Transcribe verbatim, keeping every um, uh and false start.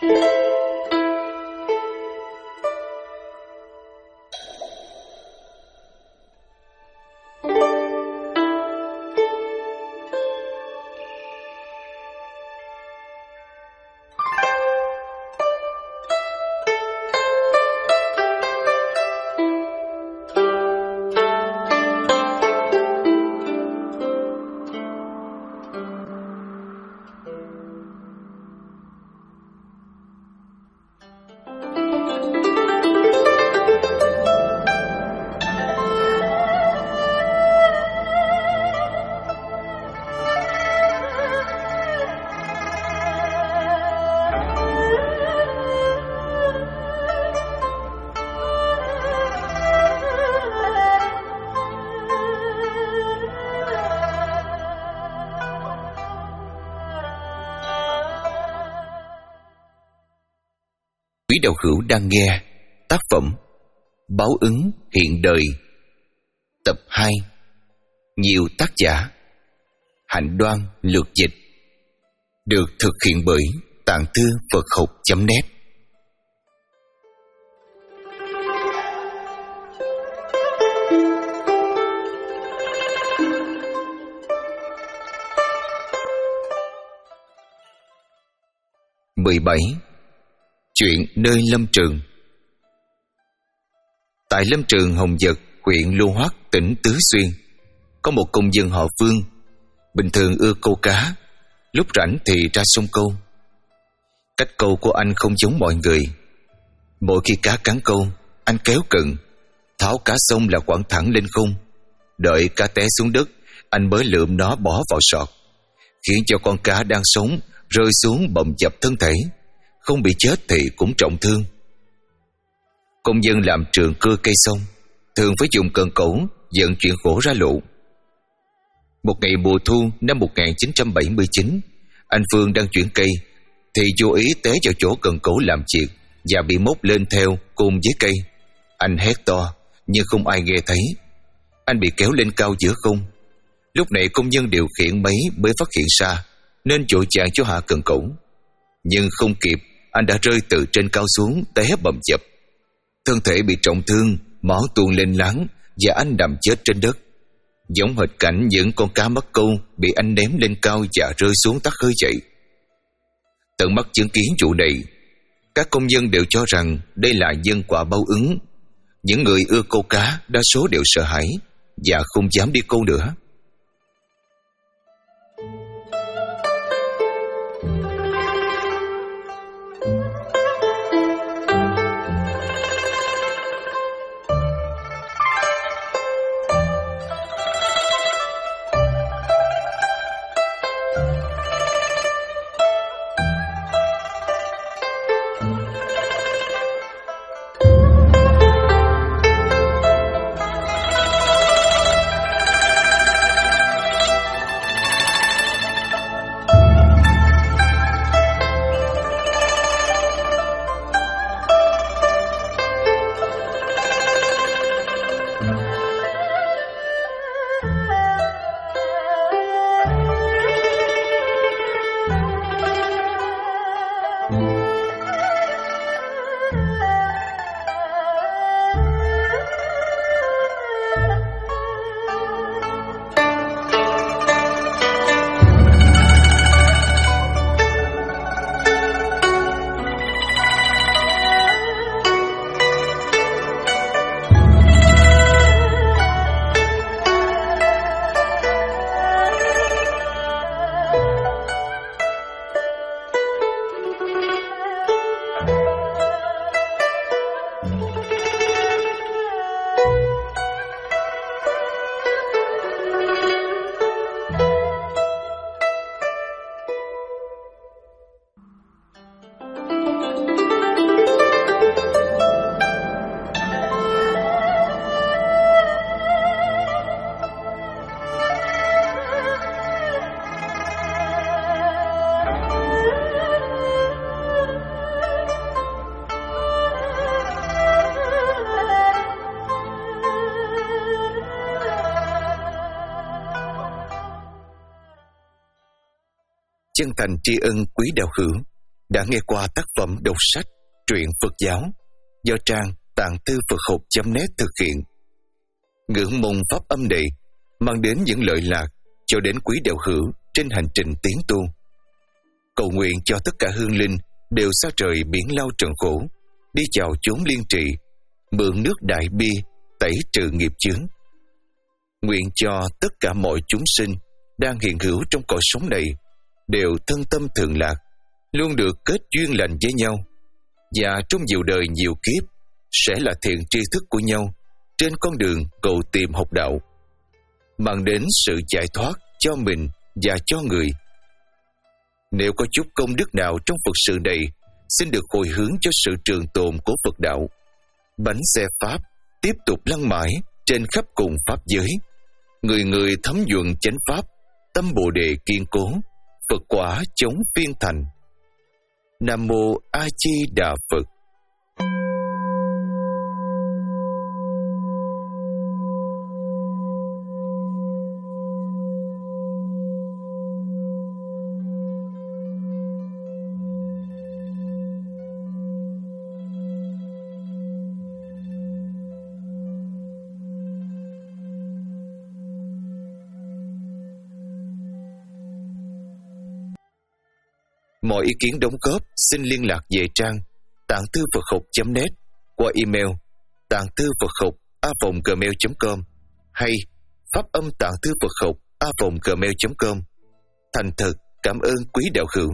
Quý đạo hữu đang nghe tác phẩm Báo ứng hiện đời, tập hai, nhiều tác giả, Hạnh Đoan lược dịch, được thực hiện bởi Tạng Thư Phật Học chấm net. mười bảy. Chuyện nơi lâm trường. Tại lâm trường Hồng Dật, huyện Lưu Hoác, tỉnh Tứ Xuyên, có một công dân họ Vương, bình thường ưa câu cá, lúc rảnh thì ra sông câu. Cách câu của anh không giống mọi người. Mỗi khi cá cán câu, anh kéo cận, tháo cá sông là quẳng thẳng lên không. Đợi cá té xuống đất, anh mới lượm nó bỏ vào sọt, khiến cho con cá đang sống rơi xuống bầm dập thân thể, không bị chết thì cũng trọng thương. Công dân làm trường cưa cây sông, thường phải dùng cần cẩu vận chuyển gỗ ra lộ. Một ngày mùa thu năm một nghìn chín trăm bảy mươi chín, anh Phương đang chuyển cây thì vô ý té vào chỗ cần cẩu làm việc và bị móc lên theo cùng với cây. Anh hét to nhưng không ai nghe thấy. Anh bị kéo lên cao giữa không. Lúc này công nhân điều khiển máy mới phát hiện ra, nên vội vàng cho hạ cần cẩu. Nhưng không kịp, anh đã rơi từ trên cao xuống, té bầm dập. Thân thể bị trọng thương, máu tuôn lên láng và anh nằm chết trên đất, giống hệt cảnh những con cá mắc câu bị anh ném lên cao và rơi xuống tắt hơi vậy. Tận mắt chứng kiến vụ này, các công nhân đều cho rằng đây là nhân quả báo ứng. Những người ưa câu cá đa số đều sợ hãi và không dám đi câu nữa. Chân thành tri ân quý đạo hữu đã nghe qua tác phẩm đọc sách truyện Phật giáo do trang Tạng Thư Phật Học chấm net thực hiện. Ngưỡng mong pháp âm này mang đến những lợi lạc cho đến quý đạo hữu trên hành trình tiến tu. Cầu nguyện cho tất cả hương linh đều xa trời biển lao trần khổ, đi chào chốn liên trị, mượn nước đại bi tẩy trừ nghiệp chướng. Nguyện cho tất cả mọi chúng sinh đang hiện hữu trong cõi sống này đều thân tâm thường lạc, luôn được kết duyên lành với nhau, và trong nhiều đời nhiều kiếp sẽ là thiện tri thức của nhau trên con đường cầu tìm học đạo, mang đến sự giải thoát cho mình và cho người. Nếu có chút công đức nào trong Phật sự này, xin được hồi hướng cho sự trường tồn của Phật đạo. Bánh xe Pháp tiếp tục lăn mãi trên khắp cùng Pháp giới. Người người thấm nhuận chánh Pháp, tâm Bồ Đề kiên cố, Phật quả chống phiên thành. Nam Mô A Di Đà Phật. Mọi ý kiến đóng góp xin liên lạc về trang tạng thư Phật học chấm net qua email tạng thư Phật học a vòng gmail chấm com hay pháp âm tạng thư Phật học a vòng gmail chấm com. Thành thật cảm ơn quý đạo hữu.